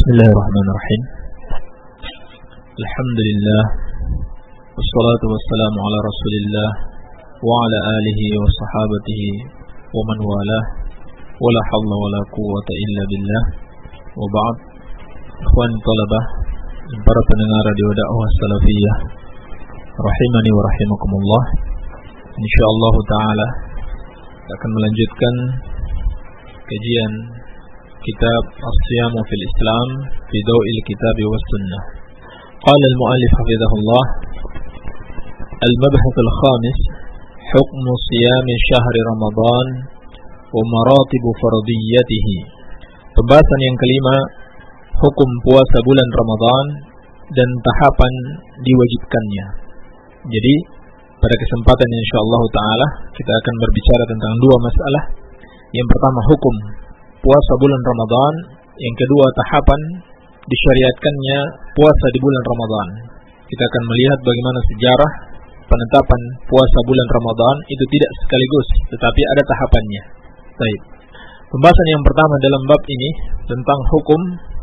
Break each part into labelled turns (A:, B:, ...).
A: Bismillahirrahmanirrahim. Alhamdulillah. Wassalatu wassalamu ala Rasulillah wa ala alihi wa sahabatihi wa man walah. Wala hawla wala quwwata illa billah. Wa ba'd. Ikhwan talabah, para pendengar radio dakwah salafiyah, rahimani wa rahimakumullah. Insyaallah taala akan melanjutkan kajian kitab As-Siyamu fil Islam fi Daw'il Kitab wa Sunnah. Qala al-mu'allif hafizahullah, al-mabhath al-khamis, hukmu siyam syahr Ramadan wa maratib fardiyatihi. Pembahasan yang kelima, hukum puasa bulan Ramadan dan tahapan diwajibkannya. Jadi pada kesempatan insyaallah taala kita akan berbicara tentang dua masalah. Yang pertama, hukum puasa bulan Ramadan. Yang kedua, tahapan disyariatkannya puasa di bulan Ramadan. Kita akan melihat bagaimana sejarah penetapan puasa bulan Ramadan itu tidak sekaligus, tetapi ada tahapannya. Baik. Pembahasan yang pertama dalam bab ini tentang hukum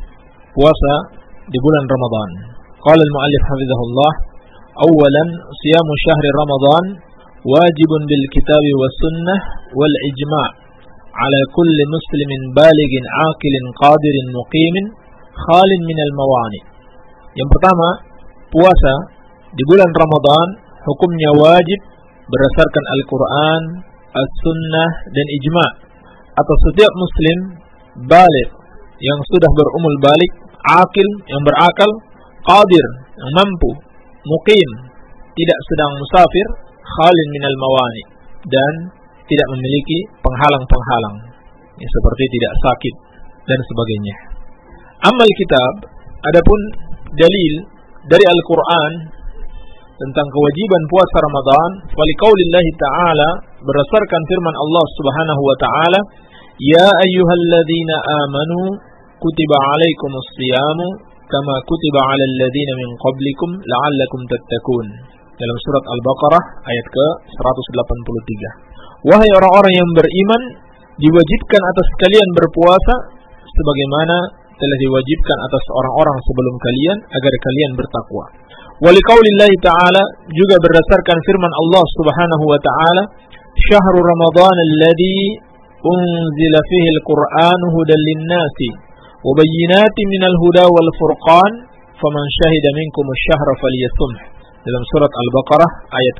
A: puasa di bulan Ramadan. Qala al-mu'allif hafizahullah, awalan siyamu syahri Ramadan wajibun bil kitabi was sunnah wal ijma' ala kulli muslimin balighin aqilin qadirin muqimin khalin minal mawani. Yang pertama, puasa di bulan Ramadan hukumnya wajib berdasarkan Al-Quran, As-Sunnah dan Ijma' atau setiap muslim baligh yang sudah berumur balik, aqil yang berakal, qadir yang mampu, muqim tidak sedang musafir, khalin minal mawani dan tidak memiliki penghalang-penghalang ya, seperti tidak sakit dan sebagainya. Amal kitab, adapun dalil dari Al-Quran tentang kewajiban puasa Ramadan, faliqaulillahi ta'ala, berdasarkan firman Allah subhanahu wa ta'ala, ya ayyuhalladzina amanu kutiba alaikumus siyamu kama kutiba alal ladzina min qablikum la'allakum tattaqun. Dalam surat Al-Baqarah ayat ke-183. Wahai orang-orang yang beriman, diwajibkan atas kalian berpuasa sebagaimana telah diwajibkan atas orang-orang sebelum kalian agar kalian bertakwa. Waliqaulillahi ta'ala, juga berdasarkan firman Allah subhanahu wa ta'ala, syahrul Ramadan alladhi unzila fihi al-Qur'anu hudan lin-nasi wa bayyinatin minal huda wal furqan faman syahida minkum asy-syahra falyasumh. Dalam surat Al-Baqarah ayat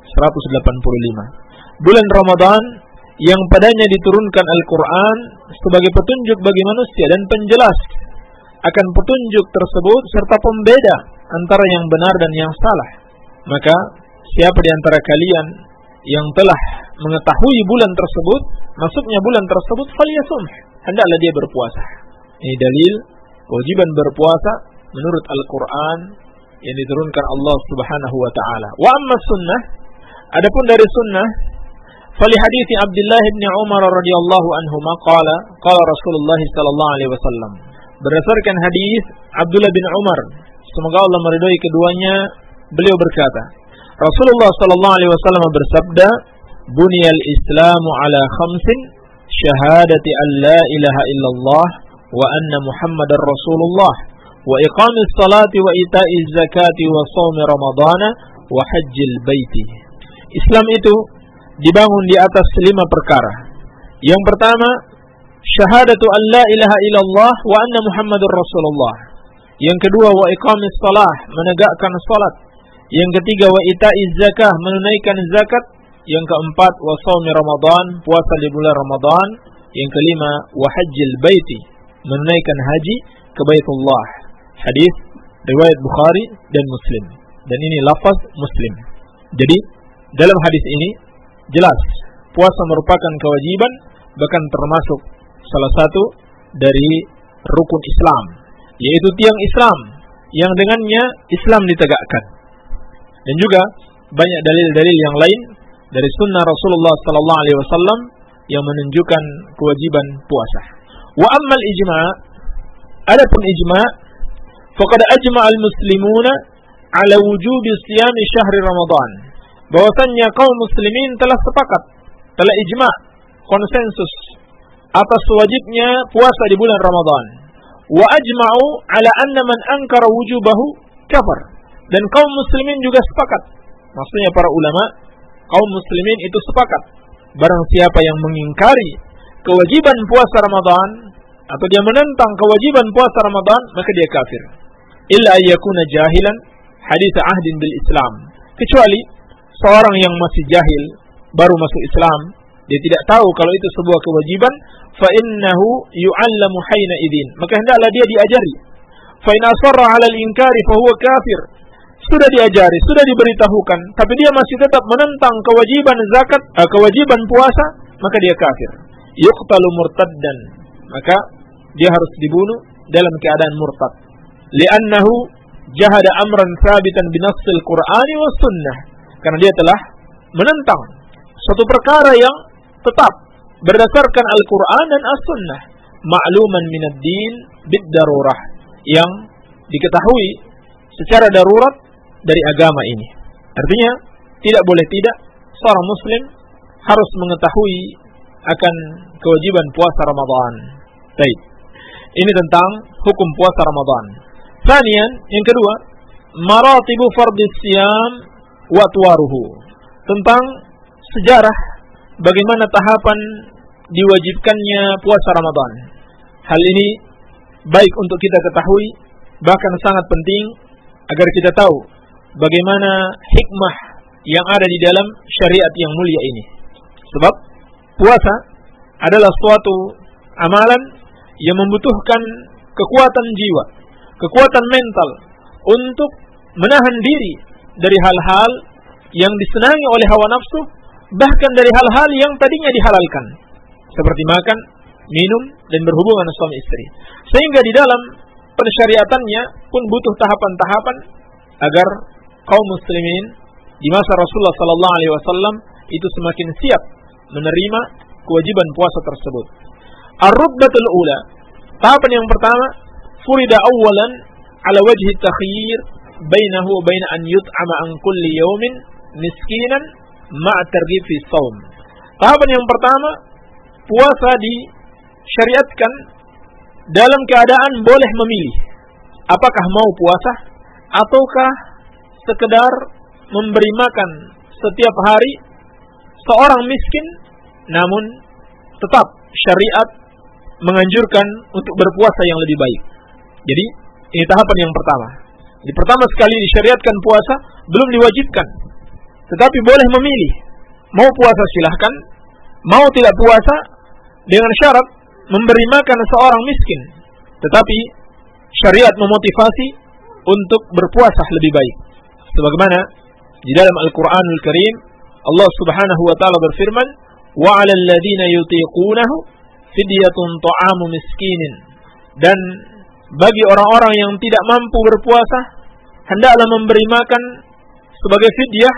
A: ke-185. Bulan Ramadan yang padanya diturunkan Al-Quran sebagai petunjuk bagi manusia dan penjelas akan petunjuk tersebut serta pembeda antara yang benar dan yang salah. Maka siapa di antara kalian yang telah mengetahui bulan tersebut, masuknya bulan tersebut, falyasum, hendaklah dia berpuasa. Ini dalil kewajiban berpuasa menurut Al-Quran yang diturunkan Allah subhanahu wa ta'ala. Wa amma sunnah, adapun dari sunnah, fali hadithi Abdullah bin Umar radhiyallahu anhuma qala Rasulullah sallallahu alaihi wasallam. Berdasarkan hadis Abdullah bin Umar, semoga Allah meridhai keduanya, beliau berkata, Rasulullah sallallahu alaihi wasallam bersabda, buniyal islamu ala khamsin, syahadati an la ilaha illallah wa anna muhammadar rasulullah wa iqamis salati wa ita'iz zakati wa shaumi ramadana wa hajjil baiti. Islam itu dibangun di atas 5 perkara. Yang pertama, syahadatu an la ilaha illallah wa anna muhammadur rasulullah. Yang kedua, wa iqamis salah, menegakkan salat. Yang ketiga, wa ita'iz zakah, menunaikan zakat. Yang keempat, wa shaumi ramadan, puasa di bulan Ramadan. Yang kelima, wa hajjil baiti, menunaikan haji ke Baitullah. Hadis riwayat Bukhari dan Muslim. Dan ini lafaz Muslim. Jadi dalam hadis ini jelas puasa merupakan kewajiban, bahkan termasuk salah satu dari rukun Islam, yaitu tiang Islam yang dengannya Islam ditegakkan. Dan juga banyak dalil-dalil yang lain dari sunnah Rasulullah sallallahu alaihi wasallam yang menunjukkan kewajiban puasa. Wa ammal ijma', adapun ijma', faqad ajma'al muslimuna ala wujubi siyami syahri Ramadan. Bahwasannya kaum muslimin telah sepakat, telah ijma', konsensus atas wajibnya puasa di bulan Ramadan. wa ajma'u ala anna man ankara wujubahu kafar. Dan kaum muslimin juga sepakat. Maksudnya para ulama, kaum muslimin itu sepakat. Barang siapa yang mengingkari kewajiban puasa Ramadan atau dia menentang kewajiban puasa Ramadan, maka dia kafir. Illa ayyakuna jahilan haditha ahdin bil Islam. Kecuali seorang yang masih jahil, baru masuk Islam, dia tidak tahu kalau itu sebuah kewajiban, fa innahu yu'allamu haina idzin. Maka hendaklah dia diajari. Fa in asarra 'ala al-inkari fa huwa kafir. Sudah diajari, sudah diberitahukan, tapi dia masih tetap menentang kewajiban zakat, kewajiban puasa, maka dia kafir. Yuqtalu murtaddan. Maka dia harus dibunuh dalam keadaan murtad. Li'annahu jahada amran thabitan binassil Qur'ani was sunnah. Karena dia telah menentang suatu perkara yang tetap berdasarkan Al-Quran dan As-Sunnah, ma'luman minad din bid-darurah, yang diketahui secara darurat dari agama ini. Artinya tidak boleh tidak seorang muslim harus mengetahui akan kewajiban puasa Ramadan. Baik. Ini tentang hukum puasa Ramadan. Tsaniyan, yang kedua, maratibu fardhis siyam wa atwaruhu. Tentang sejarah bagaimana tahapan diwajibkannya puasa Ramadan. Hal ini baik untuk kita ketahui, bahkan sangat penting agar kita tahu bagaimana hikmah yang ada di dalam syariat yang mulia ini. Sebab puasa adalah suatu amalan yang membutuhkan kekuatan jiwa, kekuatan mental untuk menahan diri dari hal-hal yang disenangi oleh hawa nafsu, bahkan dari hal-hal yang tadinya dihalalkan, seperti makan, minum, dan berhubungan suami istri. Sehingga di dalam pensyariatannya pun butuh tahapan-tahapan agar kaum muslimin di masa Rasulullah SAW itu semakin siap menerima kewajiban puasa tersebut. Ar-rutbatul ula, tahapan yang pertama, furida awalan ala wajhi takhyir bainahu wa baina an yut'ama an kulli yawmin miskinan ma'a targhib fi shaum. Tahapan yang pertama, puasa disyariatkan dalam keadaan boleh memilih apakah mau puasa ataukah sekedar memberi makan setiap hari seorang miskin, namun tetap syariat menganjurkan untuk berpuasa yang lebih baik. Jadi ini tahapan yang pertama. Jadi pertama sekali disyariatkan puasa, belum diwajibkan, tetapi boleh memilih. Mau puasa silahkan, mau tidak puasa dengan syarat memberi makan seorang miskin. Tetapi syariat memotivasi untuk berpuasa lebih baik. Sebagaimana di dalam Al-Qur'anul Karim Allah Subhanahu wa taala berfirman, "Wa 'alal ladzina yutiqunahu fidyatun ta'amu miskinin." Dan bagi orang-orang yang tidak mampu berpuasa, hendaklah memberi makan sebagai fidyah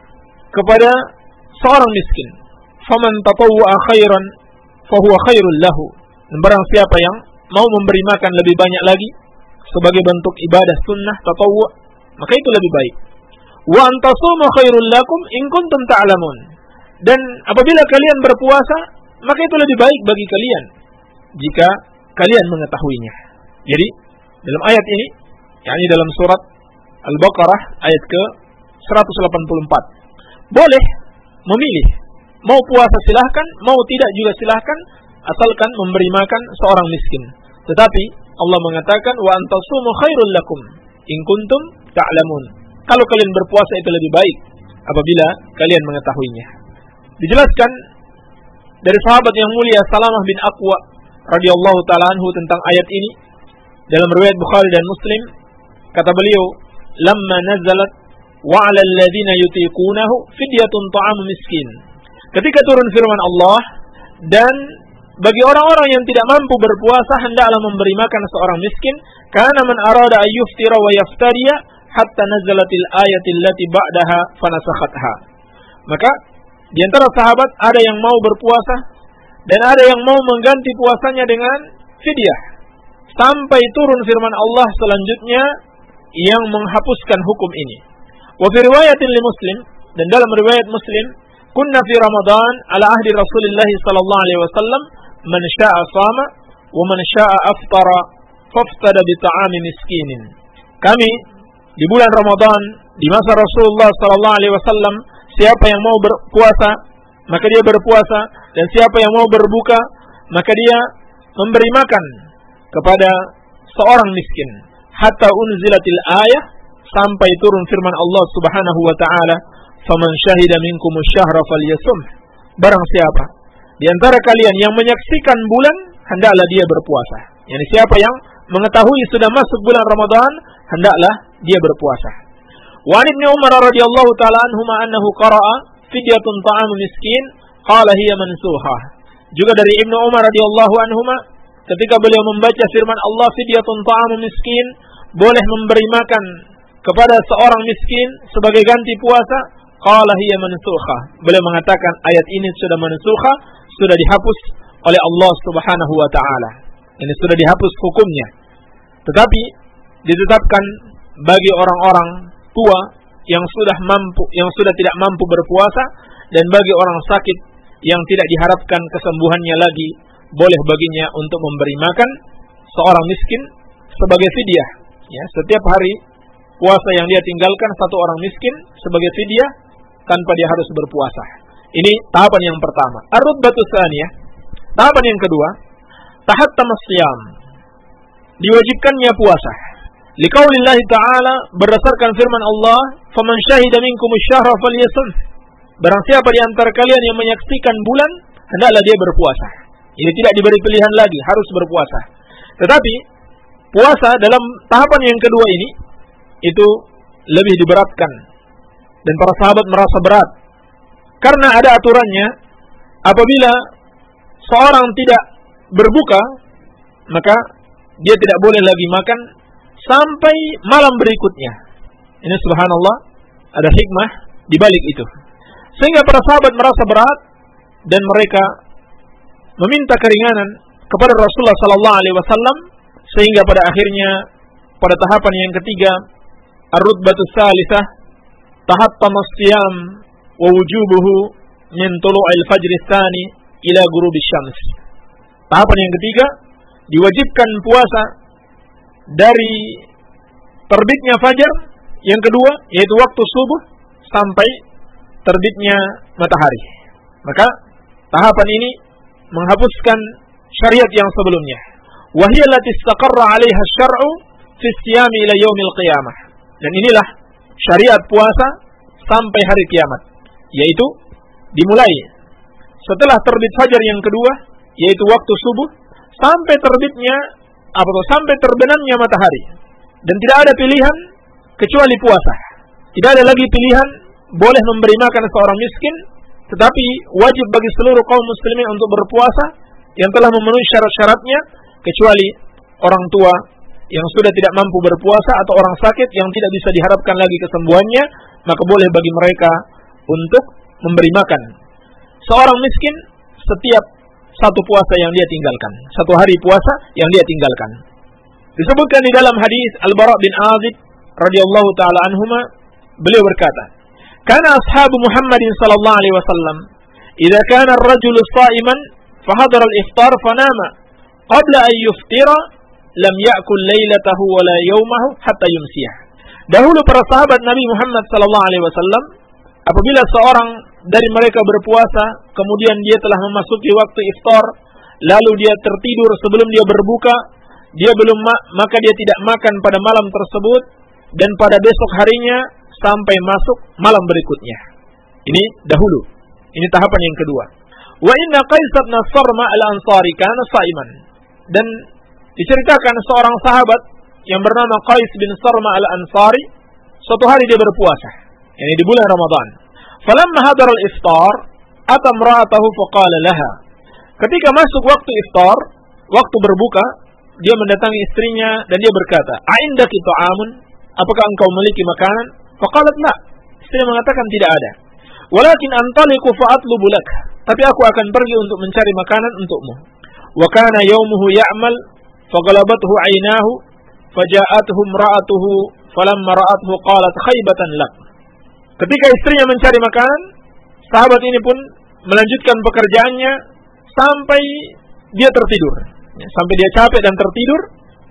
A: kepada seorang miskin. Faman tatawwa'a khairan fahuwa khairul lahu. Dan barang siapa yang mau memberi makan lebih banyak lagi sebagai bentuk ibadah sunnah tatawwu', maka itu lebih baik. Wa antasumu khairul lakum in kuntum ta'lamun. Dan apabila kalian berpuasa, maka itu lebih baik bagi kalian jika kalian mengetahuinya. Jadi dalam ayat ini, yakni dalam surat Al-Baqarah ayat ke 184, boleh memilih, mau puasa silahkan, mau tidak juga silahkan, asalkan memberi makan seorang miskin. Tetapi Allah mengatakan, wa antasumu khairul lakum in kuntum ta'lamun. Kalau kalian berpuasa itu lebih baik apabila kalian mengetahuinya. Dijelaskan dari sahabat yang mulia Salamah bin Aqwa radhiyallahu ta'ala anhu tentang ayat ini dalam riwayat Bukhari dan Muslim, kata beliau, lamma nazalat wa 'alal ladzina yutiqunahu fidyatun ta'amu miskin. Ketika turun firman Allah, dan bagi orang-orang yang tidak mampu berpuasa hendaklah memberi makan seorang miskin, kana man arada ayyuftira wa yaftariya hatta nazalatil ayatil lati ba'daha fanasakhatha. Maka di antara sahabat ada yang mau berpuasa dan ada yang mau mengganti puasanya dengan fidyah sampai turun firman Allah selanjutnya yang menghapuskan hukum ini. Wa fi riwayatin li Muslim, dan dalam riwayat Muslim, kunna fi Ramadan ala ahdi Rasulillah sallallahu alaihi wasallam man syaa'a shama wa man syaa'a aftara faftada bi ta'ami miskinin. Kami di bulan Ramadan di masa Rasulullah sallallahu alaihi wasallam, siapa yang mau berpuasa maka dia berpuasa, dan siapa yang mau berbuka maka dia memberi makan kepada seorang miskin. Hatta unzilatil ayah, sampai turun firman Allah Subhanahu wa taala, "Faman syahida minkumus syahra falyasum." Barang siapa di antara kalian yang menyaksikan bulan, hendaklah dia berpuasa. Yani siapa yang mengetahui sudah masuk bulan Ramadan, hendaklah dia berpuasa. Wa an Ibnu Umar radhiyallahu taala anhuma annahu qara'a fidyatun ta'amu miskin, qala hiya mansuha. Juga dari Ibnu Umar radhiyallahu anhuma ketika beliau membaca firman Allah fidyatun ta'amu miskin, boleh memberi makan kepada seorang miskin sebagai ganti puasa, qala hiya mansuha. Beliau mengatakan ayat ini sudah mansuha, sudah dihapus oleh Allah Subhanahu wa taala. Ini sudah dihapus hukumnya. Tetapi ditetapkan bagi orang-orang tua yang sudah tidak mampu berpuasa, dan bagi orang sakit yang tidak diharapkan kesembuhannya lagi, boleh baginya untuk memberi makan seorang miskin sebagai fidyah. Ya, setiap hari puasa yang dia tinggalkan satu orang miskin sebagai fidyah tanpa dia harus berpuasa. Ini tahapan yang pertama. Ar-rutbatu tsaniyah, tahapan yang kedua, tahattamus shiyam, diwajibkannya puasa. Liqaulillahi ta'ala, berdasarkan firman Allah, "Faman syahida minkumus syahra falyasum." Barang siapa di antara kalian yang menyaksikan bulan, hendaklah dia berpuasa. Ini tidak diberi pilihan lagi, harus berpuasa. Tetapi puasa dalam tahapan yang kedua ini itu lebih diberatkan, dan para sahabat merasa berat karena ada aturannya. Apabila seorang tidak berbuka, maka dia tidak boleh lagi makan sampai malam berikutnya. Ini subhanallah, ada hikmah di balik itu. Sehingga para sahabat merasa berat dan mereka meminta keringanan kepada Rasulullah sallallahu alaihi wasallam, sehingga pada akhirnya pada tahapan yang ketiga, ar-rutbatus tsalisah, tahattamus shiyam wa wujubuhu min tulu'il fajri tsani ila ghurubisy syams. Tahapan yang ketiga, diwajibkan puasa dari terbitnya fajar, yang kedua yaitu waktu subuh sampai terbitnya matahari. Maka tahapan ini menghapuskan syariat yang sebelumnya. Wa hiya allati istaqarra 'alaiha asy-syar'u fi siyami ila yaumil qiyamah. Dan inilah syariat puasa sampai hari kiamat, yaitu dimulai setelah terbit fajar yang kedua, yaitu waktu subuh, sampai terbitnya atau sampai terbenamnya matahari. Dan tidak ada pilihan kecuali puasa. Tidak ada lagi pilihan boleh memberi makan seorang miskin, tetapi wajib bagi seluruh kaum muslimin untuk berpuasa yang telah memenuhi syarat-syaratnya, kecuali orang tua yang sudah tidak mampu berpuasa atau orang sakit yang tidak bisa diharapkan lagi kesembuhannya, maka boleh bagi mereka untuk memberi makan seorang miskin setiap satu puasa yang dia tinggalkan, satu hari puasa yang dia tinggalkan. Disebutkan di dalam hadis Al-Bara' bin Azib radhiyallahu taala anhuma, beliau berkata, "Kana ashabu Muhammadin sallallahu alaihi wasallam, idza kana ar-rajulu sha'iman fa hadara al-iftar fa nama, qabla an yuftira lam ya'kul lailatahu wa la yawmahu hatta yumsiyah." Dahulu para sahabat Nabi Muhammad sallallahu alaihi wasallam, apabila seorang dari mereka berpuasa, kemudian dia telah memasuki waktu iftar, lalu dia tertidur sebelum dia berbuka, dia belum maka dia tidak makan pada malam tersebut, dan pada besok harinya sampai masuk malam berikutnya. Ini dahulu. Ini tahapan yang kedua. Wa inna Qais bin Sarma al-Ansari kana sha'iman. Dan diceritakan seorang sahabat yang bernama Qais bin Sarma al-Ansari, suatu hari dia berpuasa, yakni di bulan Ramadan. Falamma hadara al-iftar, ata imra'atahu faqala laha. Ketika masuk waktu iftar, waktu berbuka, dia mendatangi istrinya dan dia berkata, "A'indaki ta'amun? Apakah engkau memiliki makanan?" Faqalat la. Istrinya mengatakan tidak ada. "Walakin antaliqu fa'atlubu lak." Tapi aku akan pergi untuk mencari makanan untukmu. Wa kana yaumuhu ya'mal faghalabathu 'ainahu faja'atuhu imra'atuhu falamma ra'athu qalat khaybatan lak. Ketika istrinya mencari makanan, sahabat ini pun melanjutkan pekerjaannya sampai dia tertidur. Sampai dia capek dan tertidur,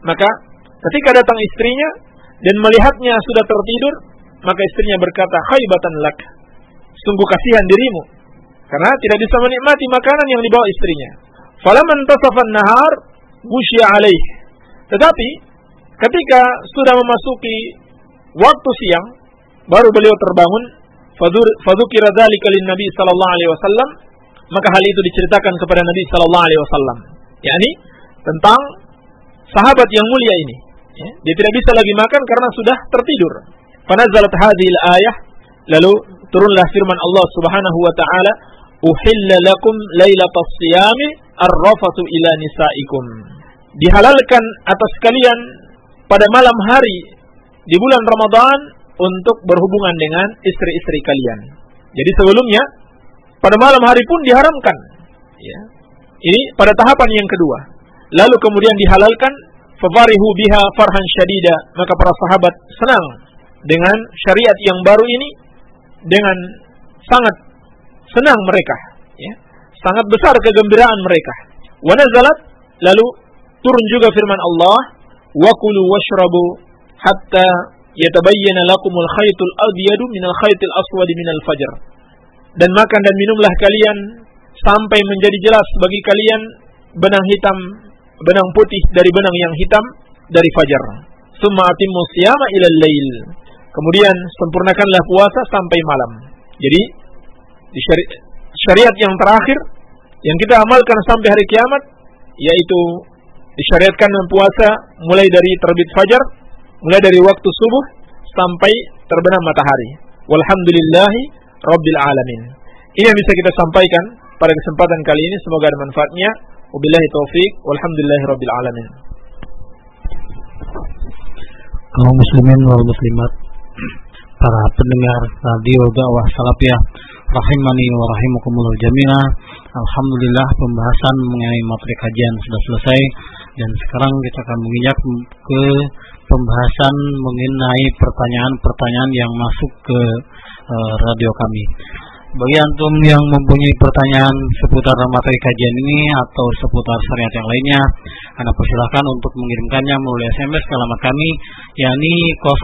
A: Maka ketika datang istrinya dan melihatnya sudah tertidur, maka istrinya berkata, "Khaybatan lak." Sungguh kasihan dirimu karena tidak bisa menikmati makanan yang dibawa istrinya. Falaman tasafan nahar gusya alaih. Tetapi ketika sudah memasuki waktu siang, baru beliau terbangun. Fadzukira dzalika lin-nabi sallallahu alaihi wasallam, maka hal itu diceritakan kepada Nabi sallallahu alaihi wasallam, yakni tentang sahabat yang mulia ini. Dia tidak bisa lagi makan karena sudah tertidur. Fanazalat hadhil ayah, lalu turunlah firman Allah Subhanahu wa taala, "Uhilla lakum lailatas siyami ar-rafatu ila nisaikum." Dihalalkan atas kalian pada malam hari di bulan Ramadan untuk berhubungan dengan istri-istri kalian. Jadi sebelumnya pada malam hari pun diharamkan. Ya. Ini pada tahapan yang kedua. Lalu kemudian dihalalkan, fafarihu biha farhan syadida. Maka para sahabat senang dengan syariat yang baru ini, dengan sangat senang mereka. Ya. Sangat besar kegembiraan mereka. Wa nazalat, lalu turun juga firman Allah, wa kulu washrabu hatta yatabayyana lakumul khaytul abyadu minal khaytil aswadi minal fajr. Dan makan dan minumlah kalian sampai menjadi jelas bagi kalian benang hitam, benang putih dari benang yang hitam dari fajar. Summa atimmu siyama ilal lail. Kemudian sempurnakanlah puasa sampai malam. Jadi di syariat yang terakhir yang kita amalkan sampai hari kiamat, yaitu disyariatkan puasa mulai dari terbit fajar, mulai dari waktu subuh sampai terbenam matahari. Walhamdulillahi Rabbil Alamin. Ini yang bisa kita sampaikan pada kesempatan kali ini. Semoga ada manfaatnya. Wabillahi taufik. Walhamdulillahi Rabbil Alamin.
B: Kaum muslimin wal muslimat, para pendengar radio dakwah salafiyah rahimani wa rahimakumullah jami'ah. Alhamdulillah, pembahasan mengenai materi kajian sudah selesai dan sekarang kita akan menginjak ke pembahasan mengenai pertanyaan-pertanyaan yang masuk ke radio kami. Bagi antum yang mempunyai pertanyaan seputar materi kajian ini atau seputar syariat yang lainnya, Anda persilahkan untuk mengirimkannya melalui SMS ke alamat kami, yakni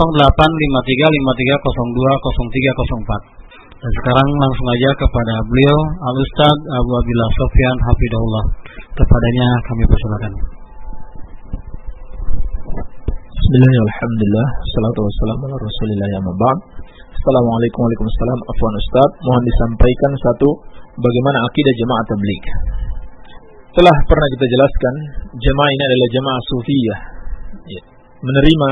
B: 085353020304. Dan sekarang langsung aja kepada beliau, Al-Ustaz Abu Abdillah Sofyan Hafidahullah. Kepadanya kami persilakan.
A: Bismillahirrahmanirrahim. Alhamdulillah, salatu wassalamu ala Rasulillah ya mabad. Assalamualaikum warahmatullahi wabarakatuh. Afwan Ustaz, mohon disampaikan satu, bagaimana akidah jemaah tabligh. Telah pernah kita jelaskan, jemaah ini adalah jemaah sufiyah, menerima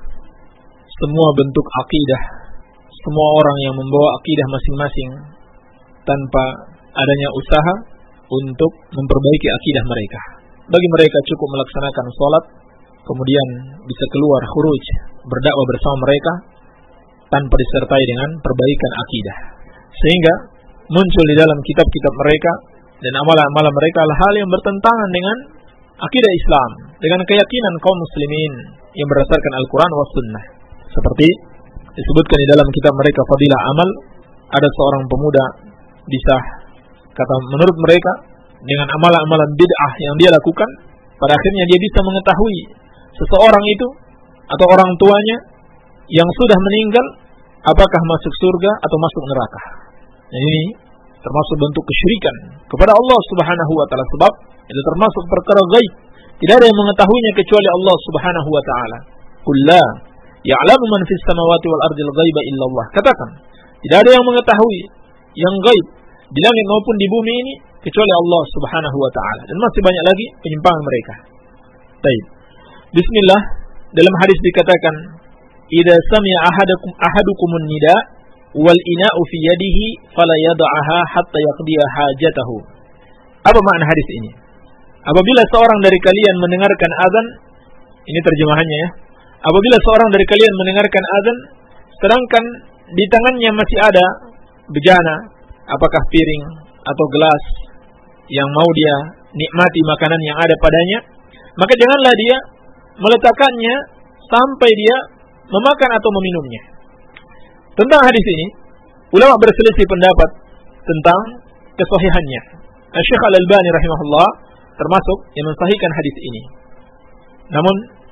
A: semua bentuk akidah, semua orang yang membawa akidah masing-masing tanpa adanya usaha untuk memperbaiki akidah mereka. Bagi mereka cukup melaksanakan sholat, kemudian bisa keluar khuruj berdakwah bersama mereka tanpa disertai dengan perbaikan akidah. Sehingga muncul di dalam kitab-kitab mereka dan amalan-amalan mereka hal yang bertentangan dengan akidah Islam, dengan keyakinan kaum muslimin yang berdasarkan Al-Quran wa Sunnah. Seperti disebutkan di dalam kitab mereka Fadilah Amal, ada seorang pemuda bisa, kata menurut mereka, dengan amalan-amalan bid'ah yang dia lakukan, pada akhirnya dia bisa mengetahui seseorang itu atau orang tuanya yang sudah meninggal apakah masuk surga atau masuk neraka. Nah, ini termasuk bentuk kesyirikan kepada Allah Subhanahu wa taala, sebab itu termasuk perkara gaib. Tidak ada yang mengetahuinya kecuali Allah Subhanahu wa taala. Qul la ya'lamu man fis samawati wal ardil ghaiba illa Allah. Katakan, tidak ada yang mengetahui yang gaib di langit maupun di bumi ini kecuali Allah Subhanahu wa taala. Dan masih banyak lagi penyimpangan mereka. Baik. Bismillah, dalam hadis dikatakan, "Idza sami'a ahadukumun nida wal ina'u fi yadihi fala yad'aha hatta yaqdiya hajatahu." Apa makna hadis ini? Apabila seorang dari kalian mendengarkan azan, ini terjemahannya ya. Apabila seorang dari kalian mendengarkan azan sedangkan di tangannya masih ada bejana, apakah piring atau gelas yang mau dia nikmati makanan yang ada padanya, maka janganlah dia meletakkannya sampai dia memakan atau meminumnya. Tentang hadis ini, ulama berselisih pendapat tentang kesahihannya. Syekh Al-Albani rahimahullah termasuk yang mensahihkan hadis ini. Namun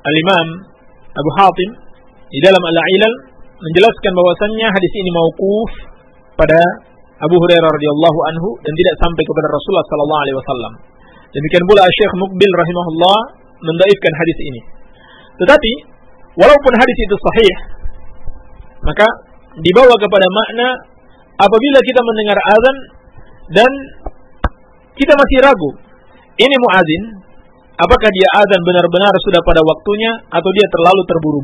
A: Al-Imam Abu Hatim di dalam Al-Ilal menjelaskan bahwasannya hadis ini mauquf pada Abu Hurairah radhiyallahu anhu dan tidak sampai kepada Rasulullah sallallahu alaihi wasallam. Demikian pula Syekh Muqbil rahimahullah mendaifkan hadis ini. Tetapi walaupun hadis itu sahih, maka dibawa kepada makna apabila kita mendengar azan dan kita masih ragu, ini muazin, apakah dia azan benar-benar sudah pada waktunya atau dia terlalu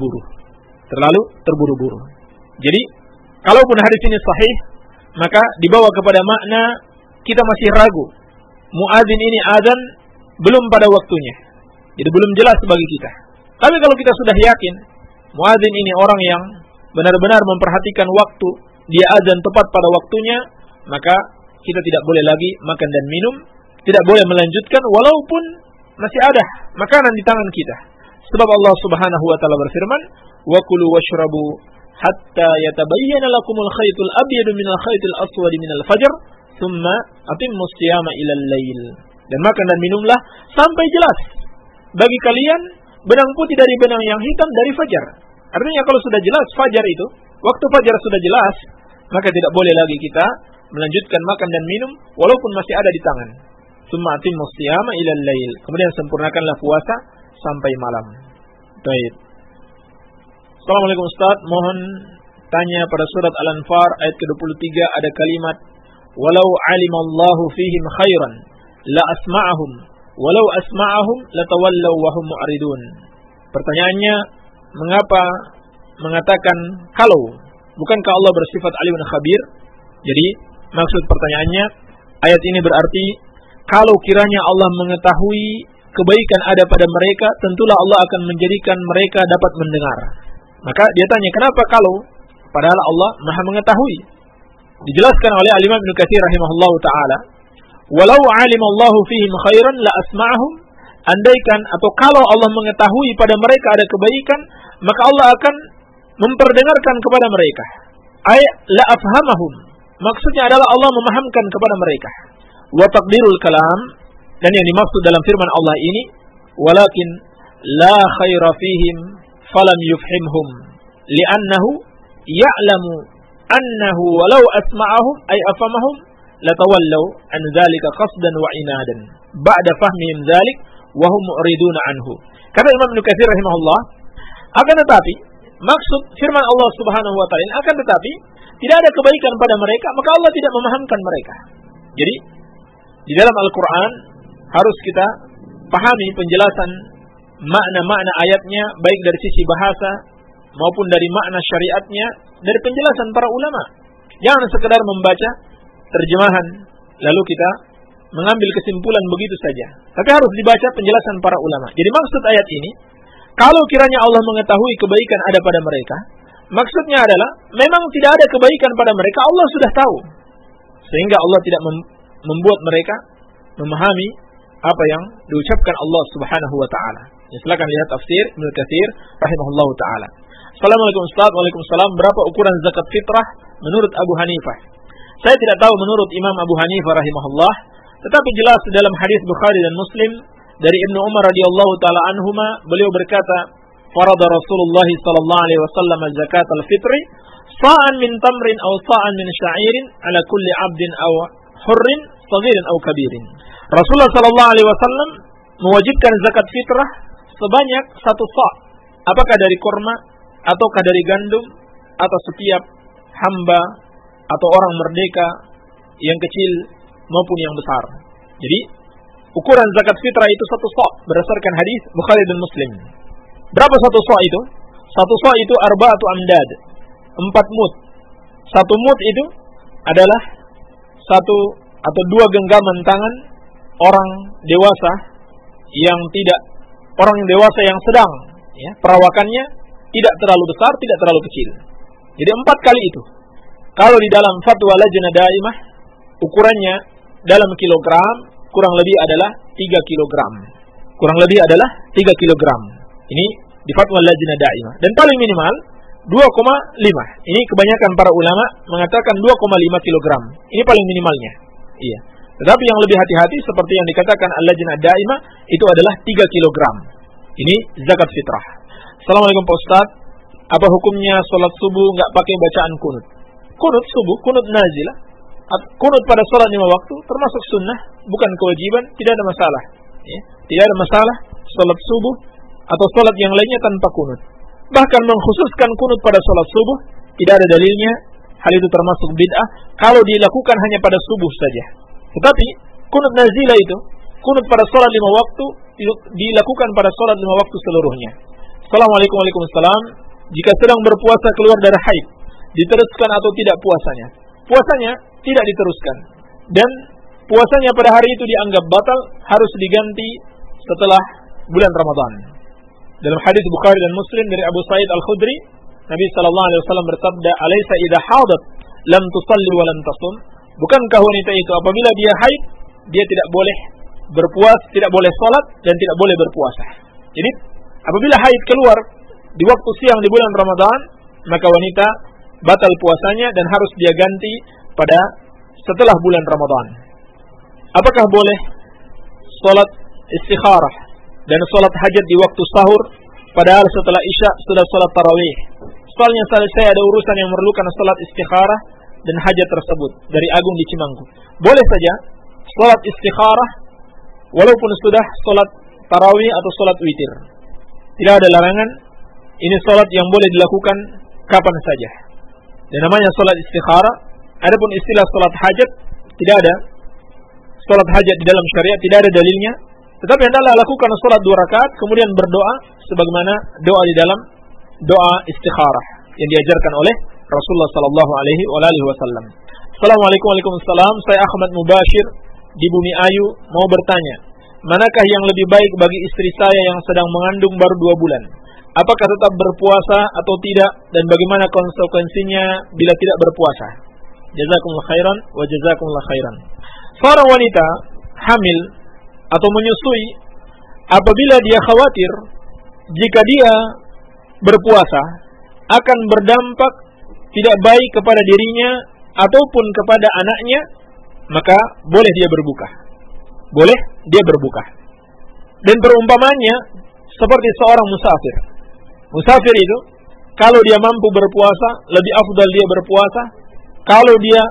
A: terburu-buru. Jadi, kalaupun hadis ini sahih, maka dibawa kepada makna kita masih ragu. Muazin ini azan belum pada waktunya. Jadi belum jelas bagi kita. Tapi kalau kita sudah yakin, muazin ini orang yang benar-benar memperhatikan waktu, dia azan tepat pada waktunya, maka kita tidak boleh lagi makan dan minum, tidak boleh melanjutkan walaupun masih ada makanan di tangan kita. Sebab Allah Subhanahu wa taala berfirman, "Wa kulu washrabu hatta yatabayyana lakumul khaytul abyadu minal khaytil aswadi minal fajr, tsumma atimmus siyama ilal lail." Dan makan dan minumlah sampai jelas bagi kalian benang putih dari benang yang hitam dari fajar. Artinya kalau sudah jelas fajar itu, waktu fajar sudah jelas, maka tidak boleh lagi kita melanjutkan makan dan minum walaupun masih ada di tangan. Tsumma atimmus siyama ilal lail. Kemudian sempurnakanlah puasa sampai malam. Baik. Assalamualaikum Ustaz, mohon tanya pada surat Al-Anfal ayat ke-23 ada kalimat walau alimallahu fihim khairan la asma'ahum walau asma'ahum latawallaw wa hum mu'ridun. Pertanyaannya, mengapa mengatakan kalau? Bukankah Allah bersifat Alimun Khabir? Jadi, maksud pertanyaannya, ayat ini berarti kalau kiranya Allah mengetahui kebaikan ada pada mereka, tentulah Allah akan menjadikan mereka dapat mendengar. Maka dia tanya, kenapa kalau? Padahal Allah Maha mengetahui. Dijelaskan oleh Al-Imam Ibnu Katsir rahimahullahu taala, "Walau 'alimallahu fihim khairan la asma'ahum." Andaikan atau kalau Allah mengetahui pada mereka ada kebaikan, maka Allah akan memperdengarkan kepada mereka. Ay la afhamahum. Maksudnya adalah Allah memahamkan kepada mereka. Wa taqdirul kalam, dan yang dimaksud dalam firman Allah ini, walakin la khaira fihim falam yufhimhum li'annahu ya'lamu annahu walau asma'ahum ay afhamahum latawallaw an dzalika qasdan wa inadan ba'da fahmihim dzalik wa hum mu'ridun anhu. Kata Imam Ibnu Katsir rahimahullah, akan tetapi maksud firman Allah Subhanahu wa taala, akan tetapi tidak ada kebaikan pada mereka, maka Allah tidak memahamkan mereka. Jadi di dalam Al-Qur'an harus kita pahami penjelasan makna-makna ayatnya, baik dari sisi bahasa maupun dari makna syariatnya, dari penjelasan para ulama. Jangan sekedar membaca terjemahan lalu kita mengambil kesimpulan begitu saja, tapi harus dibaca penjelasan para ulama. Jadi maksud ayat ini, kalau kiranya Allah mengetahui kebaikan ada pada mereka, maksudnya adalah memang tidak ada kebaikan pada mereka, Allah sudah tahu, sehingga Allah tidak membuat mereka memahami apa yang diucapkan Allah Subhanahu wa taala. Ya, silakan lihat tafsir Ibnu Katsir rahimahullahu taala. Assalamualaikum Ustaz. Waalaikumsalam. Berapa ukuran zakat fitrah menurut Abu Hanifah? Saya tidak tahu menurut Imam Abu Hanifah rahimahullah, tetapi jelas dalam hadis Bukhari dan Muslim dari Ibnu Umar radhiyallahu taala anhuma, beliau berkata, "Farada Rasulullah sallallahu alaihi wasallam zakat al-fitri sa'an min tamrin aw sa'an min sya'irin ala kulli 'abdin aw hurrin saghirin aw kabirin." Rasulullah sallallahu alaihi wasallam mewajibkan zakat fitrah sebanyak 1 sa', apakah dari kurma ataukah dari gandum, atau setiap hamba atau orang merdeka yang kecil maupun yang besar. Jadi ukuran zakat fitrah itu 1 sa' berdasarkan hadis Bukhari dan Muslim. Berapa 1 sa' itu? 1 sa' itu arba'atu amdad, 4 mud. 1 mud itu adalah 1 atau 2 genggaman tangan orang dewasa yang yang sedang, ya, perawakannya tidak terlalu besar, tidak terlalu kecil. Jadi 4 kali itu. Kalau di dalam fatwa Lajnah Daimah, ukurannya dalam kilogram kurang lebih adalah 3 kilogram. Kurang lebih adalah 3 kilogram. Ini di fatwa Lajnah Daimah. Dan paling minimal 2,5. Ini kebanyakan para ulama mengatakan 2,5 kilogram. Ini paling minimalnya. Iya. Tetapi yang lebih hati-hati seperti yang dikatakan Al-Lajnah Daimah itu adalah 3 kilogram. Ini zakat fitrah. Assalamualaikum Pak Ustaz, apa hukumnya sholat subuh nggak pakai bacaan kunut? Kunut subuh, kunut nazilah, kunut pada sholat 5 waktu termasuk sunnah, bukan kewajiban, tidak ada masalah. Ya, tidak ada masalah sholat subuh atau sholat yang lainnya tanpa kunut. Bahkan mengkhususkan kunut pada sholat subuh tidak ada dalilnya. Hal itu termasuk bid'ah kalau dilakukan hanya pada subuh saja. Tetapi kunut nazilah itu, kunut pada sholat 5 waktu dilakukan pada sholat 5 waktu seluruhnya. Assalamualaikum warahmatullahi wabarakatuh. Jika sedang berpuasa keluar darah haid, diteruskan atau tidak puasanya? Puasanya tidak diteruskan. Dan puasanya pada hari itu dianggap batal, harus diganti setelah bulan Ramadan. Dalam hadis Bukhari dan Muslim dari Abu Sa'id Al-Khudri, Nabi sallallahu alaihi wasallam bersabda, "Alaysa idza hadat lam tusalli wa lam tasum?" Bukankah wanita itu apabila dia haid, dia tidak boleh berpuasa, tidak boleh salat dan tidak boleh berpuasa. Jadi, apabila haid keluar di waktu siang di bulan Ramadan, maka wanita batal puasanya dan harus dia ganti pada setelah bulan Ramadan. Apakah boleh salat istikharah dan salat hajat di waktu sahur padahal setelah Isya sudah salat tarawih? Soalnya saya ada urusan yang memerlukan salat istikharah dan hajat tersebut dari Agung di Cimanggu. Boleh saja salat istikharah walaupun sudah salat tarawih atau salat witir. Tidak ada larangan. Ini salat yang boleh dilakukan kapan saja. Dan namanya salat istikharah. Adapun istilah salat hajat, tidak ada salat hajat di dalam syariat, tidak ada dalilnya. Tetapi hendaklah lakukan salat 2 rakaat kemudian berdoa sebagaimana doa di dalam doa istikharah yang diajarkan oleh Rasulullah sallallahu alaihi wasallam. Assalamualaikum warahmatullahi. Saya Ahmad Mubashir di Bumi Ayu mau bertanya, manakah yang lebih baik bagi istri saya yang sedang mengandung baru 2 bulan? Apakah tetap berpuasa atau tidak, dan bagaimana konsekuensinya bila tidak berpuasa? Jazakumullah khairan wa jazakumullah khairan. Seorang wanita hamil atau menyusui, apabila dia khawatir jika dia berpuasa akan berdampak tidak baik kepada dirinya ataupun kepada anaknya, maka boleh dia berbuka. Boleh dia berbuka. Dan perumpamannya seperti seorang musafir. Musafir itu kalau dia mampu berpuasa, lebih afdal dia berpuasa. Kalau dia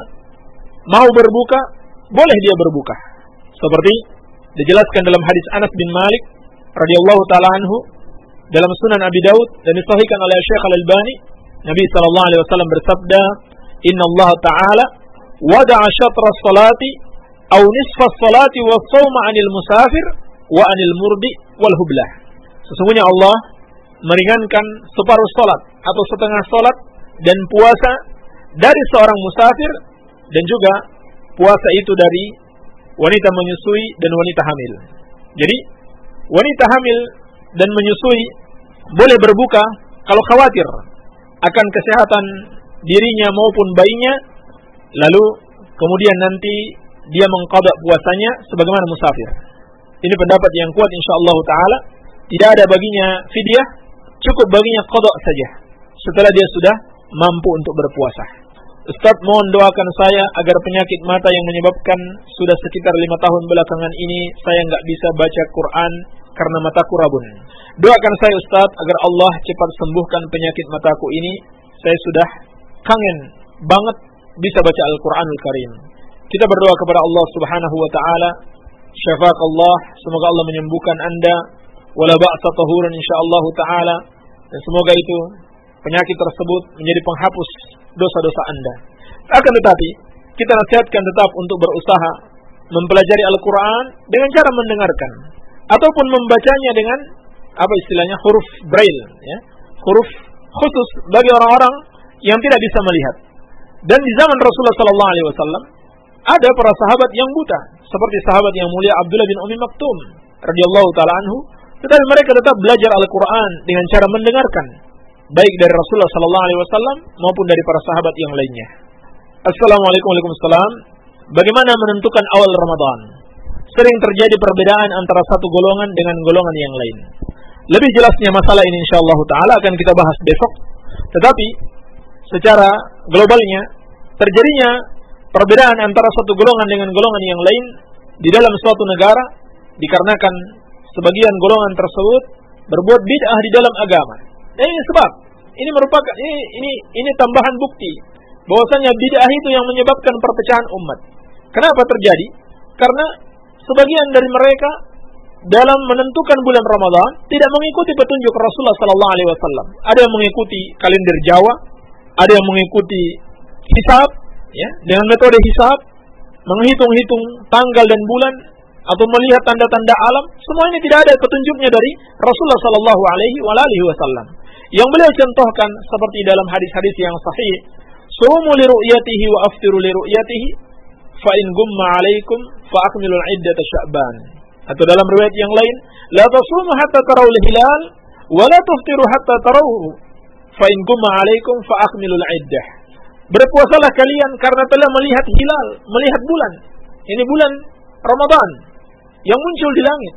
A: mau berbuka, boleh dia berbuka. Seperti dijelaskan dalam hadis Anas bin Malik radhiyallahu taala anhu dalam Sunan Abi Daud dan disahihkan oleh Syekh Al-Albani, Nabi sallallahu alaihi wasallam bersabda, "Inna Allah Ta'ala wada'a syatra as-salati aw nisfa as-salati was-shawma 'anil musafir wa 'anil murdi wal hublah." Sesungguhnya Allah meringankan separuh salat atau setengah salat dan puasa dari seorang musafir dan juga puasa itu dari wanita menyusui dan wanita hamil. Jadi wanita hamil dan menyusui boleh berbuka kalau khawatir akan kesehatan dirinya maupun bayinya, lalu kemudian nanti dia mengqadha puasanya sebagaimana musafir. Ini pendapat yang kuat insyaallah taala. Tidak ada baginya fidyah, cukup baginya qadha saja setelah dia sudah mampu untuk berpuasa. Ustaz, mohon doakan saya agar penyakit mata yang menyebabkan sudah sekitar 5 tahun belakangan ini saya nggak bisa baca Quran karena mataku rabun. Doakan saya Ustaz agar Allah cepat sembuhkan penyakit mataku ini. Saya sudah kangen banget bisa baca Al-Quranul Karim. Kita berdoa kepada Allah Subhanahu wa taala, syafaqallah, semoga Allah menyembuhkan Anda, wala ba'sa tahurun insyaallah taala, dan semoga itu penyakit tersebut menjadi penghapus dosa-dosa Anda. Akan tetapi kita nasihatkan tetap untuk berusaha mempelajari Al-Quran dengan cara mendengarkan ataupun membacanya dengan apa istilahnya huruf braille, ya, huruf khusus bagi orang-orang yang tidak bisa melihat. Dan di zaman Rasulullah sallallahu alaihi wasallam ada para sahabat yang buta, seperti sahabat yang mulia Abdullah bin Ummi Maktum radhiyallahu taala anhu, tetapi mereka tetap belajar Al-Quran dengan cara mendengarkan, baik dari Rasulullah sallallahu alaihi wasallam maupun dari para sahabat yang lainnya. Assalamualaikum warahmatullahi wabarakatuh. Bagaimana menentukan awal Ramadan? Sering terjadi perbedaan antara satu golongan dengan golongan yang lain. Lebih jelasnya masalah ini insyaallah taala akan kita bahas besok. Tetapi secara globalnya terjadinya perbedaan antara satu golongan dengan golongan yang lain di dalam suatu negara dikarenakan sebagian golongan tersebut berbuat bid'ah di dalam agama. Dan ini sebab, ini merupakan ini tambahan bukti bahwasanya bid'ah itu yang menyebabkan perpecahan umat. Kenapa terjadi? Karena sebagian dari mereka dalam menentukan bulan Ramadan tidak mengikuti petunjuk Rasulullah sallallahu alaihi wasallam. Ada yang mengikuti kalender Jawa, ada yang mengikuti hisab, ya, dengan metode hisab, menghitung-hitung tanggal dan bulan atau melihat tanda-tanda alam. Semua ini tidak ada petunjuknya dari Rasulullah sallallahu alaihi wasallam. Yang beliau contohkan seperti dalam hadis-hadis yang sahih, "Sumu li ru'yatihi wa aftiru li ru'yatihi, fa in gumma 'alaikum fa akmilul 'iddata Sya'ban." Atau dalam riwayat yang lain, "La tasumu hatta tarawul hilal wa la tuftiru hatta tarawhu, fa in gumma 'alaikum fa akmilul 'iddah." Berpuasalah kalian karena telah melihat hilal, melihat bulan. Ini bulan Ramadan yang muncul di langit,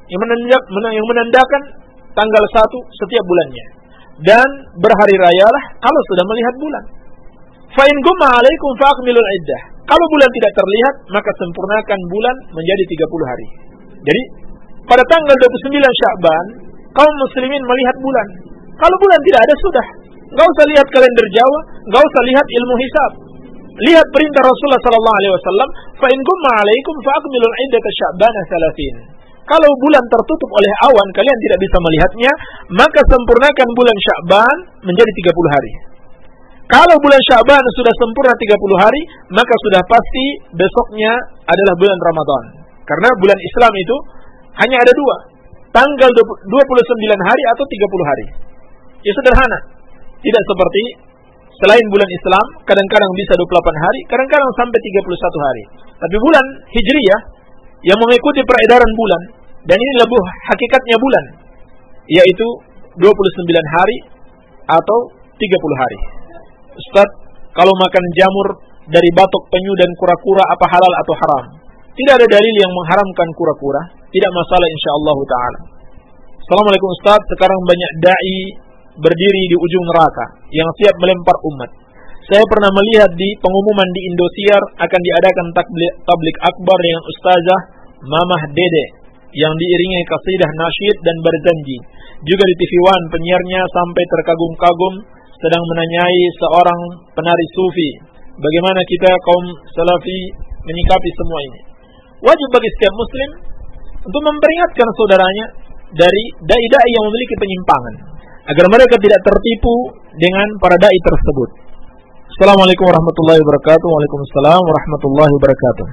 A: yang menandakan tanggal 1 setiap bulannya. Dan berhari rayalah kalau sudah melihat bulan. Fa in gumma 'alaikum fa akmilul 'iddah. Kalau bulan tidak terlihat, maka sempurnakan bulan menjadi 30 hari. Jadi, pada tanggal 29 Sya'ban, kaum muslimin melihat bulan. Kalau bulan tidak ada, sudah. Enggak usah lihat kalender Jawa, enggak usah lihat ilmu hisab. Lihat perintah Rasulullah sallallahu alaihi wasallam, "Fa in gumma 'alaikum fa akmilul 'iddata Sya'ban 30." Kalau bulan tertutup oleh awan, kalian tidak bisa melihatnya, maka sempurnakan bulan Sya'ban menjadi 30 hari. Kalau bulan Sya'ban sudah sempurna 30 hari, maka sudah pasti besoknya adalah bulan Ramadan. Karena bulan Islam itu hanya ada 2, tanggal 29 hari atau 30 hari. Ya sederhana. Tidak seperti selain bulan Islam, kadang-kadang bisa 28 hari, kadang-kadang sampai 31 hari. Tapi bulan Hijriyah yang mengikuti peredaran bulan, dan ini lebih hakikatnya bulan, yaitu 29 hari atau 30 hari. Ustaz, kalau makan jamur dari batok, penyu dan kura-kura apa halal atau haram? Tidak ada dalil yang mengharamkan kura-kura, tidak masalah insyaallah ta'ala. Assalamualaikum Ustaz, sekarang banyak da'i berdiri di ujung neraka yang siap melempar umat. Saya pernah melihat di pengumuman di Indosiar akan diadakan tablik akbar dengan Ustazah Mamah Dede yang diiringi qasidah nasyid dan berjanji. Juga di TV One penyiarnya sampai terkagum-kagum sedang menanyai seorang penari sufi. Bagaimana kita kaum salafi menyikapi semua ini? Wajib bagi setiap muslim untuk memperingatkan saudaranya dari dai-dai yang memiliki penyimpangan, agar mereka tidak tertipu dengan para dai tersebut. Assalamualaikum warahmatullahi wabarakatuh. Waalaikumsalam warahmatullahi wabarakatuh.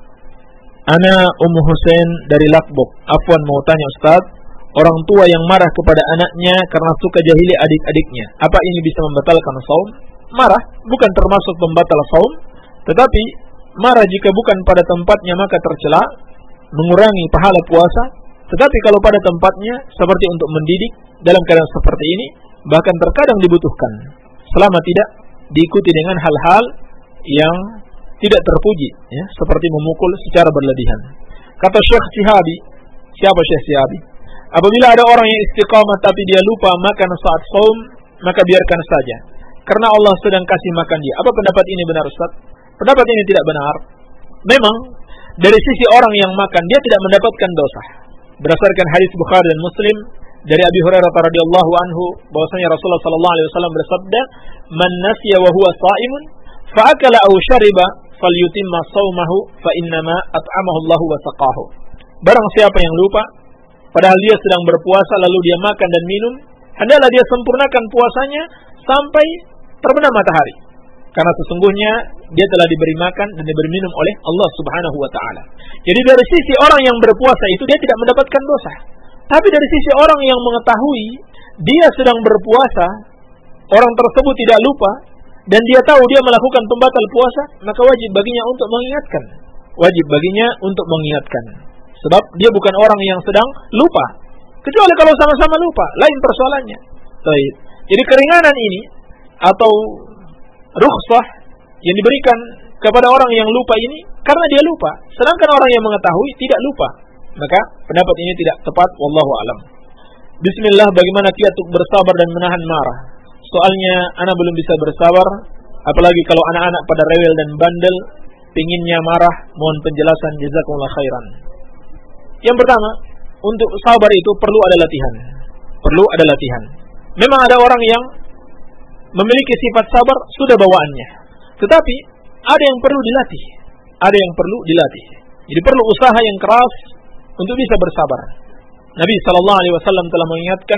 A: Ana Ummu Husain dari Lakbok. Afwan, mau tanya Ustaz, orang tua yang marah kepada anaknya karena suka jahili adik-adiknya, apa ini bisa membatalkan saum? Marah bukan termasuk pembatal saum, tetapi marah jika bukan pada tempatnya maka tercela, mengurangi pahala puasa. Tetapi kalau pada tempatnya seperti untuk mendidik dalam keadaan seperti ini, bahkan terkadang dibutuhkan, selama tidak diikuti dengan hal-hal yang tidak terpuji, ya, seperti memukul secara berlebihan. Kata Syekh Sihabi, siapa Syekh Sihabi? Apabila ada orang yang istiqamah tapi dia lupa makan saat saum, maka biarkan saja, karena Allah sedang kasih makan dia. Apa pendapat ini benar Ustaz? Pendapat ini tidak benar. Memang dari sisi orang yang makan, dia tidak mendapatkan dosa. Berdasarkan hadis Bukhari dan Muslim dari Abi Hurairah radhiyallahu anhu, bahwasanya Rasulullah sallallahu alaihi wasallam bersabda, "Man nasiya wa huwa sha'imun fa akala aw shariba falyutimma shaumahu fa innama at'amahu Allahu wa saqahu." Barang siapa yang lupa padahal dia sedang berpuasa lalu dia makan dan minum, hendaklah dia sempurnakan puasanya sampai terbenam matahari, karena sesungguhnya dia telah diberi makan dan diberi minum oleh Allah Subhanahu wa taala. Jadi dari sisi orang yang berpuasa itu dia tidak mendapatkan dosa. Tapi dari sisi orang yang mengetahui dia sedang berpuasa, orang tersebut tidak lupa dan dia tahu dia melakukan pembatal puasa, maka wajib baginya untuk mengingatkan. Wajib baginya untuk mengingatkan. Sebab dia bukan orang yang sedang lupa. Kecuali kalau sama-sama lupa, lain persoalannya. Baik. Jadi keringanan ini atau rukhsah yang diberikan kepada orang yang lupa ini karena dia lupa, sedangkan orang yang mengetahui tidak lupa, maka pendapat ini tidak tepat. Wallahu alam. Bismillah, bagaimana kiat untuk bersabar dan menahan marah? Soalnya anak belum bisa bersabar, apalagi kalau anak-anak pada rewel dan bandel, pinginnya marah. Mohon penjelasan, jazakumullah khairan. Yang pertama, untuk sabar itu perlu ada latihan. perlu ada latihan. Memang ada orang yang memiliki sifat sabar sudah bawaannya, tetapi ada yang perlu dilatih. Ada yang perlu dilatih. Jadi perlu usaha yang keras untuk bisa bersabar. Nabi sallallahu alaihi wasallam telah mengingatkan,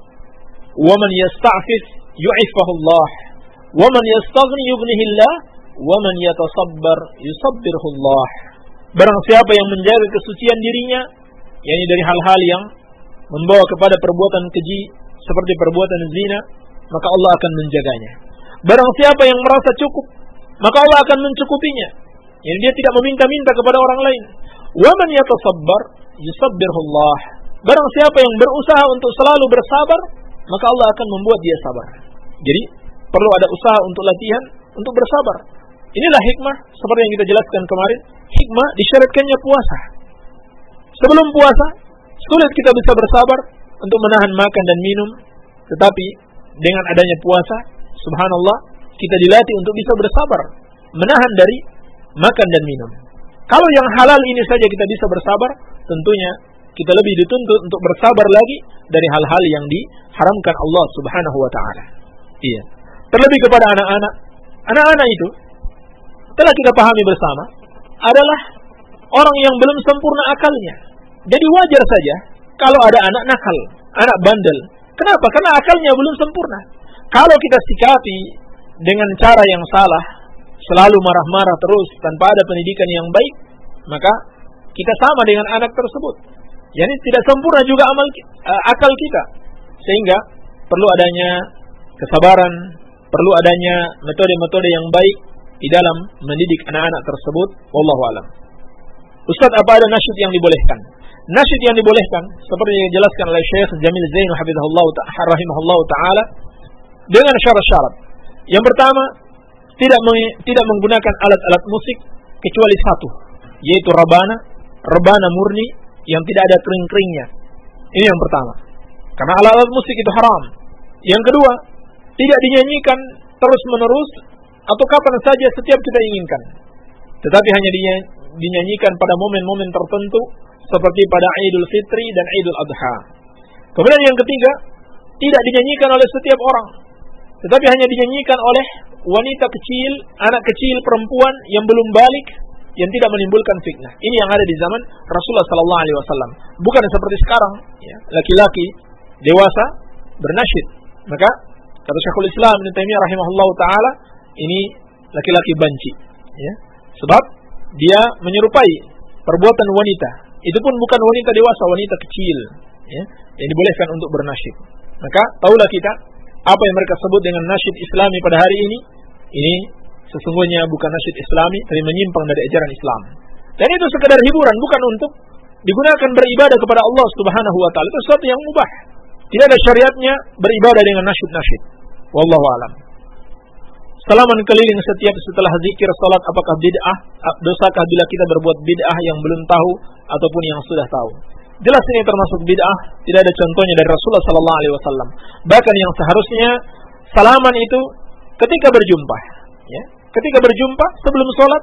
A: "Wa man yasta'fif yu'ifahullah, wa man yastaghni yughnihillah, wa man yatasabbar yusabbirhullah." Barang siapa yang menjaga kesucian dirinya, yakni dari hal-hal yang membawa kepada perbuatan keji seperti perbuatan zina, maka Allah akan menjaganya. Barang siapa yang merasa cukup, maka Allah akan mencukupinya. Jadi dia tidak meminta-minta kepada orang lain. Wa man yatasabbar yusabbirhullah. Barang siapa yang berusaha untuk selalu bersabar, maka Allah akan membuat dia sabar. Jadi perlu ada usaha untuk latihan untuk bersabar. Inilah hikmah seperti yang kita jelaskan kemarin. Hikmah disyariatkannya puasa. Sebelum puasa sulit kita bisa bersabar untuk menahan makan dan minum, tetapi dengan adanya puasa, subhanallah, kita dilatih untuk bisa bersabar, menahan dari makan dan minum. Kalau yang halal ini saja kita bisa bersabar, tentunya kita lebih dituntut untuk bersabar lagi dari hal-hal yang diharamkan Allah Subhanahu wa taala. Iya. Terlebih kepada anak-anak. Anak-anak itu telah kita pahami bersama adalah orang yang belum sempurna akalnya. Jadi wajar saja kalau ada anak nakal, anak bandel. Kenapa? Karena akalnya belum sempurna. Kalau kita sikapi dengan cara yang salah, selalu marah-marah terus tanpa ada pendidikan yang baik, maka kita sama dengan anak tersebut. Jadi tidak sempurna juga akal kita. Sehingga perlu adanya kesabaran, perlu adanya metode-metode yang baik di dalam mendidik anak-anak tersebut. Wallahu a'lam. Ustaz, apa ada nasyid yang dibolehkan? Nasyid yang dibolehkan seperti yang dijelaskan oleh Syekh Jamil Zainu rahimahullah taala dengan syarat-syarat. Yang pertama, tidak menggunakan alat-alat musik kecuali satu, yaitu rebana murni yang tidak ada kering-keringnya. Ini yang pertama. Karena alat-alat musik itu haram. Yang kedua, tidak dinyanyikan terus-menerus atau kapan saja setiap kita inginkan, tetapi hanya dinyanyikan pada momen-momen tertentu seperti pada Idul Fitri dan Idul Adha. Kemudian yang ketiga, tidak dinyanyikan oleh setiap orang, tetapi hanya dinyanyikan oleh wanita kecil, anak kecil, perempuan yang belum balik, yang tidak menimbulkan fitnah. Ini yang ada di zaman Rasulullah sallallahu alaihi wasallam. Bukan seperti sekarang, ya, laki-laki dewasa bernasyid. Maka kata Syekhul Islam Ibnu Taimiyah rahimahullahu taala, ini laki-laki banci, ya. Sebab dia menyerupai perbuatan wanita. Itu pun bukan wanita dewasa, wanita kecil, ya, yang dibolehkan untuk bernasyid. Maka taulah kita apa yang mereka sebut dengan nasyid Islami pada hari ini sesungguhnya bukan nasyid Islami, tapi menyimpang dari ajaran Islam. Dan itu sekedar hiburan, bukan untuk digunakan beribadah kepada Allah Subhanahu wa taala. Itu sesuatu yang mubah. Tidak ada syariatnya beribadah dengan nasyid-nasyid. Wallahu a'lam. Salaman keliling setiap setelah zikir salat, apakah bid'ah? Dosakah bila kita berbuat bid'ah yang belum tahu ataupun yang sudah tahu? Jelas ini termasuk bid'ah, tidak ada contohnya dari Rasulullah sallallahu alaihi wasallam. Bahkan yang seharusnya salaman itu ketika berjumpa, ya. Ketika berjumpa sebelum salat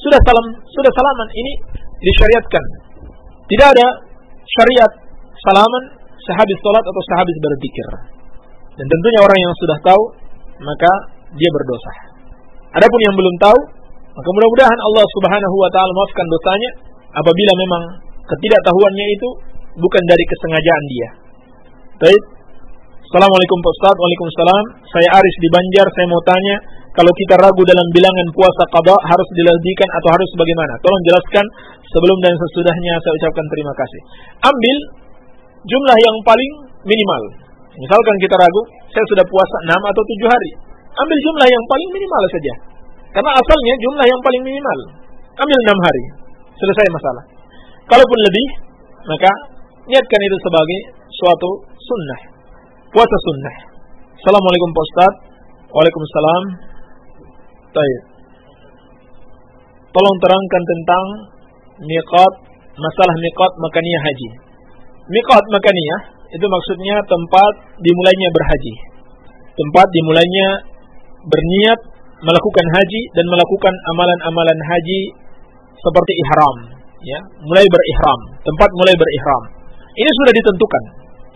A: sudah salaman. Ini disyariatkan. Tidak ada syariat salaman sehabis salat atau sehabis berzikir. Dan tentunya orang yang sudah tahu maka dia berdosa. Adapun yang belum tahu, maka mudah-mudahan Allah Subhanahu wa taala maafkan dosanya apabila memang ketidaktahuannya itu bukan dari kesengajaan dia. Baik. Assalamualaikum Pak Ustaz. Waalaikumsalam. Saya Aris di Banjar. Saya mau tanya, kalau kita ragu dalam bilangan puasa qada harus dilanjutkan atau harus bagaimana? Tolong jelaskan sebelum dan sesudahnya. Saya ucapkan terima kasih. Ambil jumlah yang paling minimal. Misalkan kita ragu, saya sudah puasa 6 atau 7 hari. Ambil jumlah yang paling minimal saja. Karena asalnya jumlah yang paling minimal. Ambil 6 hari. Selesai masalah. Kalaupun lebih, maka niatkan itu sebagai suatu sunnah. Puasa sunnah. Assalamualaikum Pak Ustaz. Waalaikumsalam. Baik. Tolong terangkan tentang miqat, masalah miqat makaniyah haji. Miqat makaniyah itu maksudnya tempat dimulainya berhaji. Tempat dimulainya berniat melakukan haji dan melakukan amalan-amalan haji seperti ihram, ya, mulai berihram, tempat mulai berihram. Ini sudah ditentukan.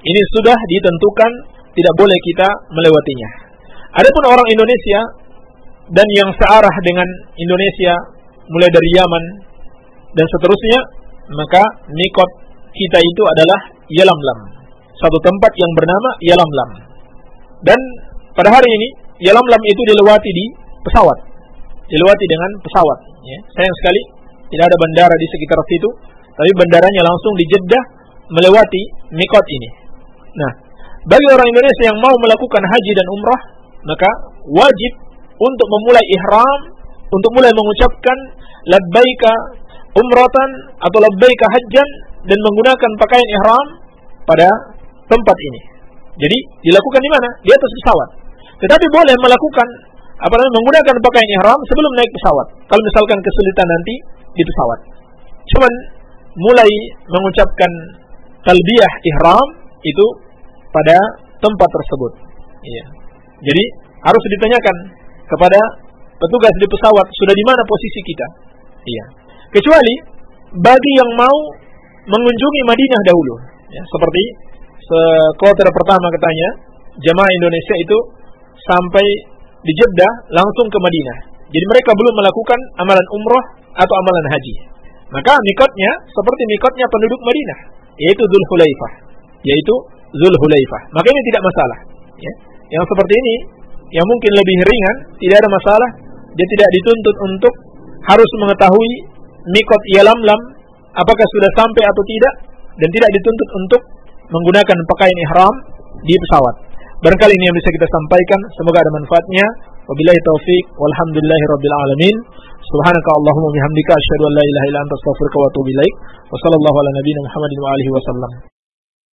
A: Ini sudah ditentukan, tidak boleh kita melewatinya. Adapun orang Indonesia dan yang searah dengan Indonesia, mulai dari Yaman dan seterusnya, maka mikot kita itu adalah Yalamlam, satu tempat yang bernama Yalamlam. Dan pada hari ini Yalamlam itu dilewati di pesawat, dilewati dengan pesawat. Ya. Sayang sekali tidak ada bandara di sekitar situ, tapi bandaranya langsung di Jeddah melewati mikot ini. Nah, bagi orang Indonesia yang mau melakukan haji dan umrah, maka wajib untuk memulai ihram, untuk mulai mengucapkan labbaika umratan atau labbaika hajjan dan menggunakan pakaian ihram pada tempat ini. Jadi dilakukan di mana? Di atas pesawat. Tetapi boleh melakukan menggunakan pakaian ihram sebelum naik pesawat. Kalau misalkan kesulitan nanti di pesawat. Cuman mulai mengucapkan talbiyah ihram itu pada tempat tersebut. Iya. Jadi harus ditanyakan kepada petugas di pesawat sudah di mana posisi kita. Iya. Kecuali bagi yang mau mengunjungi Madinah dahulu, ya, seperti kloter pertama katanya jemaah Indonesia itu sampai di Jeddah langsung ke Madinah. Jadi mereka belum melakukan amalan umrah atau amalan haji. Maka mikotnya seperti mikotnya penduduk Madinah, yaitu Dzulhulaifah. Maka ini tidak masalah. Ya. Yang seperti ini, yang mungkin lebih ringan, tidak ada masalah. Dia tidak dituntut untuk harus mengetahui mikot Yalamlam apakah sudah sampai atau tidak, dan tidak dituntut untuk menggunakan pakaian ihram di pesawat. Barangkali ini yang bisa kita sampaikan, semoga ada manfaatnya. Wabillahi taufik, walhamdulillahirabbil alamin. Subhanaka Allahumma bihamdika asyhadu an la ilaha illa anta astaghfiruka wa atubu ilaik. Wa sallallahu ala nabiyyina Muhammadin wa alihi wasallam.